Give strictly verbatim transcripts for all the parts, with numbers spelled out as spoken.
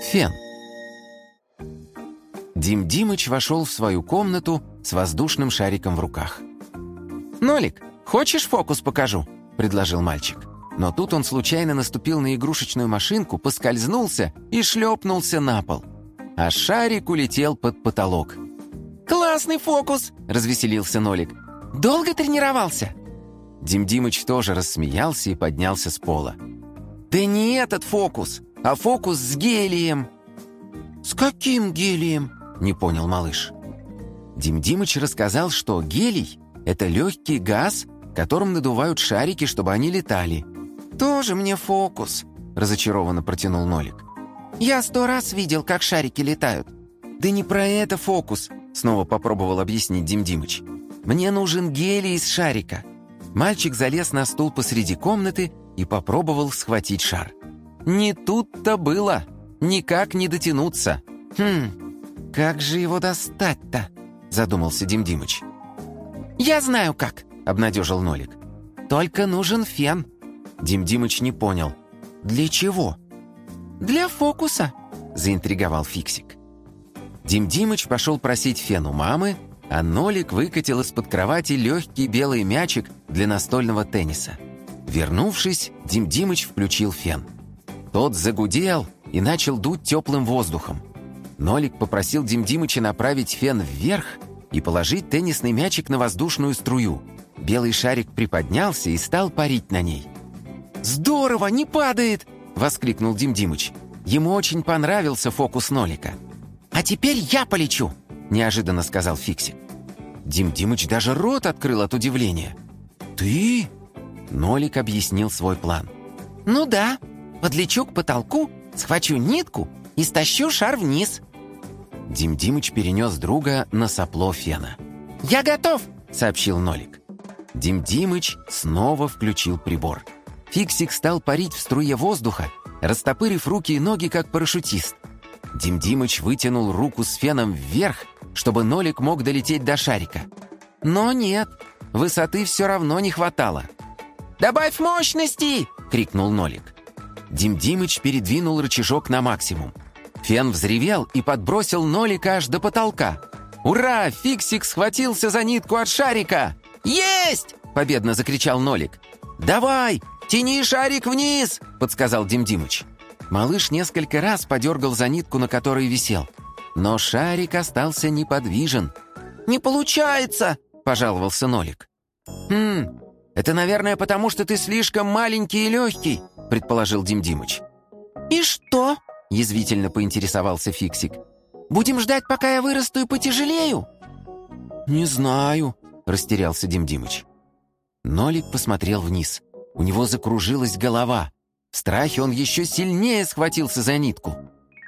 Фен. Дим Димыч вошел в свою комнату с воздушным шариком в руках. «Нолик, хочешь фокус покажу?» — предложил мальчик. Но тут он случайно наступил на игрушечную машинку, поскользнулся и шлепнулся на пол. А шарик улетел под потолок. «Классный фокус!» — развеселился Нолик. «Долго тренировался?» Дим Димыч тоже рассмеялся и поднялся с пола. «Да не этот фокус, а фокус с гелием!» «С каким гелием?» — не понял малыш. Дим Димыч рассказал, что гелий — это легкий газ, которым надувают шарики, чтобы они летали. «Тоже мне фокус», — разочарованно протянул Нолик. «Я сто раз видел, как шарики летают». «Да не про это фокус», — снова попробовал объяснить Дим Димыч. «Мне нужен гелий из шарика». Мальчик залез на стул посреди комнаты и попробовал схватить шар. Не тут-то было. Никак не дотянуться. «Хм, как же его достать-то?» — задумался Дим Димыч. «Я знаю как», — обнадежил Нолик. «Только нужен фен». Дим Димыч не понял. «Для чего?» «Для фокуса», — заинтриговал Фиксик. Дим Димыч пошел просить фен у мамы, а Нолик выкатил из-под кровати легкий белый мячик для настольного тенниса. Вернувшись, Дим Димыч включил фен. Тот загудел и начал дуть теплым воздухом. Нолик попросил Дим Димыча направить фен вверх и положить теннисный мячик на воздушную струю. Белый шарик приподнялся и стал парить на ней. «Здорово, не падает!» — воскликнул Дим Димыч. Ему очень понравился фокус Нолика. «А теперь я полечу!» — неожиданно сказал Фиксик. Дим Димыч даже рот открыл от удивления. «Ты?» — Нолик объяснил свой план. «Ну да, подлечу к потолку, схвачу нитку и стащу шар вниз». Дим Димыч перенес друга на сопло фена. «Я готов!» — сообщил Нолик. Дим Димыч снова включил прибор. Фиксик стал парить в струе воздуха, растопырив руки и ноги, как парашютист. Дим Димыч вытянул руку с феном вверх, чтобы Нолик мог долететь до шарика. Но нет, высоты все равно не хватало. «Добавь мощности!» — крикнул Нолик. Дим Димыч передвинул рычажок на максимум. Фен взревел и подбросил Нолика аж до потолка. «Ура! Фиксик схватился за нитку от шарика!» «Есть!» — победно закричал Нолик. «Давай, тяни шарик вниз!» — подсказал Дим Димыч. Малыш несколько раз подергал за нитку, на которой висел. Но шарик остался неподвижен. «Не получается!» — пожаловался Нолик. «Хм, это, наверное, потому что ты слишком маленький и легкий», — предположил Дим Димыч. «И что?» — язвительно поинтересовался Фиксик. «Будем ждать, пока я вырасту и потяжелею?» «Не знаю», — растерялся Дим Димыч. Нолик посмотрел вниз. У него закружилась голова. В страхе он еще сильнее схватился за нитку.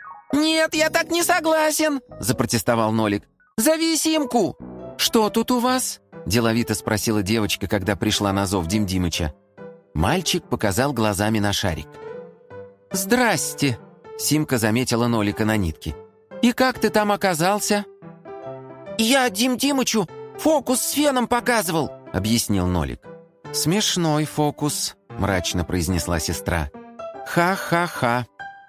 «Нет, я так не согласен!» — запротестовал Нолик. «Зови Симку!» «Что тут у вас?» — деловито спросила девочка, когда пришла на зов Дим Димыча. Мальчик показал глазами на шарик. «Здрасте!» — Симка заметила Нолика на нитке. «И как ты там оказался?» «Я Дим Димычу фокус с феном показывал!» — объяснил Нолик. «Смешной фокус», — мрачно произнесла сестра. «Ха-ха-ха».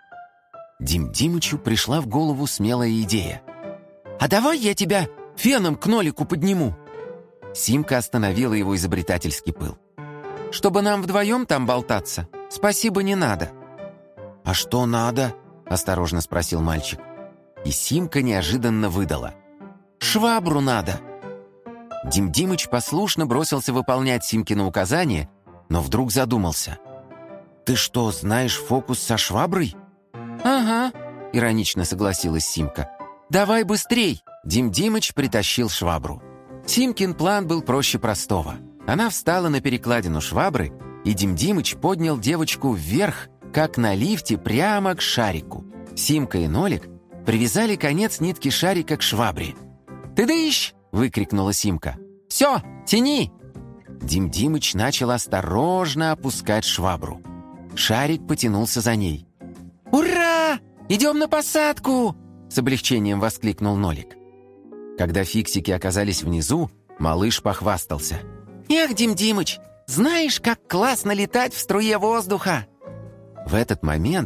Дим Димычу пришла в голову смелая идея. «А давай я тебя феном к Нолику подниму». Симка остановила его изобретательский пыл. «Чтобы нам вдвоем там болтаться, спасибо, не надо». «А что надо?» — осторожно спросил мальчик. И Симка неожиданно выдала. «Швабру надо». Дим Димыч послушно бросился выполнять Симкино указание, но вдруг задумался. «Ты что, знаешь фокус со шваброй?» «Ага», — иронично согласилась Симка. «Давай быстрей!» Дим Димыч притащил швабру. Симкин план был проще простого. Она встала на перекладину швабры, и Дим Димыч поднял девочку вверх, как на лифте, прямо к шарику. Симка и Нолик привязали конец нитки шарика к швабре. «Ты-дыщ!» — выкрикнула Симка. «Все, тяни!» Дим Димыч начал осторожно опускать швабру. Шарик потянулся за ней. «Ура! Идем на посадку!» — с облегчением воскликнул Нолик. Когда фиксики оказались внизу, малыш похвастался. «Эх, Дим Димыч, знаешь, как классно летать в струе воздуха!» В этот момент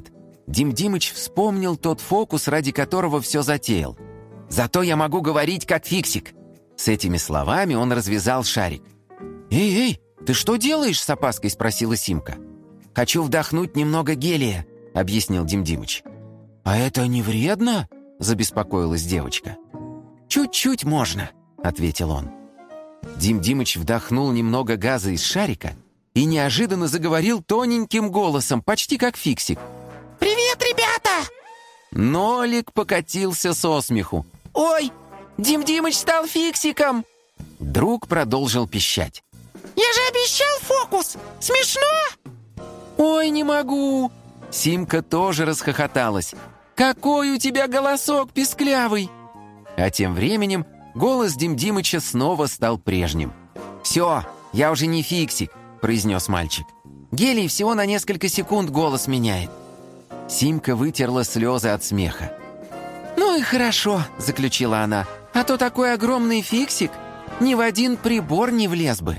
Дим Димыч вспомнил тот фокус, ради которого все затеял. «Зато я могу говорить, как Фиксик». С этими словами он развязал шарик. «Эй, эй, ты что делаешь?» — с опаской спросила Симка. «Хочу вдохнуть немного гелия», — объяснил Дим Димыч. «А это не вредно?» — забеспокоилась девочка. «Чуть-чуть можно», — ответил он. Дим Димыч вдохнул немного газа из шарика и неожиданно заговорил тоненьким голосом, почти как Фиксик. «Привет, ребята!» Нолик покатился со смеху. «Ой, Дим Димыч стал Фиксиком!» Друг продолжил пищать. «Я же обещал фокус! Смешно!» «Ой, не могу!» Симка тоже расхохоталась. «Какой у тебя голосок писклявый!» А тем временем голос Дим Димыча снова стал прежним. «Все, я уже не Фиксик», — произнес мальчик. «Гелий всего на несколько секунд голос меняет». Симка вытерла слезы от смеха. «Ну и хорошо», — заключила она, «а то такой огромный Фиксик ни в один прибор не влез бы».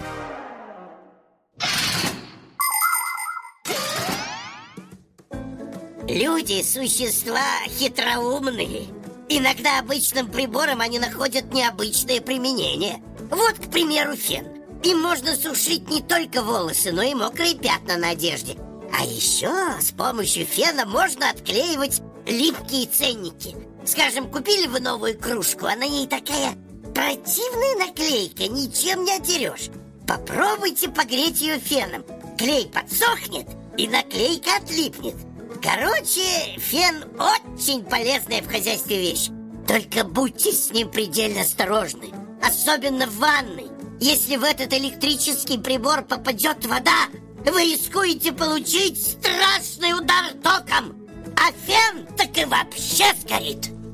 Люди – существа хитроумные. Иногда обычным приборам они находят необычное применение. Вот, к примеру, фен. Им можно сушить не только волосы, но и мокрые пятна на одежде. А еще с помощью фена можно отклеивать липкие ценники. Скажем, купили вы новую кружку, а на ней такая противная наклейка, ничем не отдерешь. Попробуйте погреть ее феном. Клей подсохнет, и наклейка отлипнет. Короче, фен очень полезная в хозяйстве вещь. Только будьте с ним предельно осторожны. Особенно в ванной. Если в этот электрический прибор попадет вода, вы рискуете получить страшный удар током. А фен так и вообще сгорит.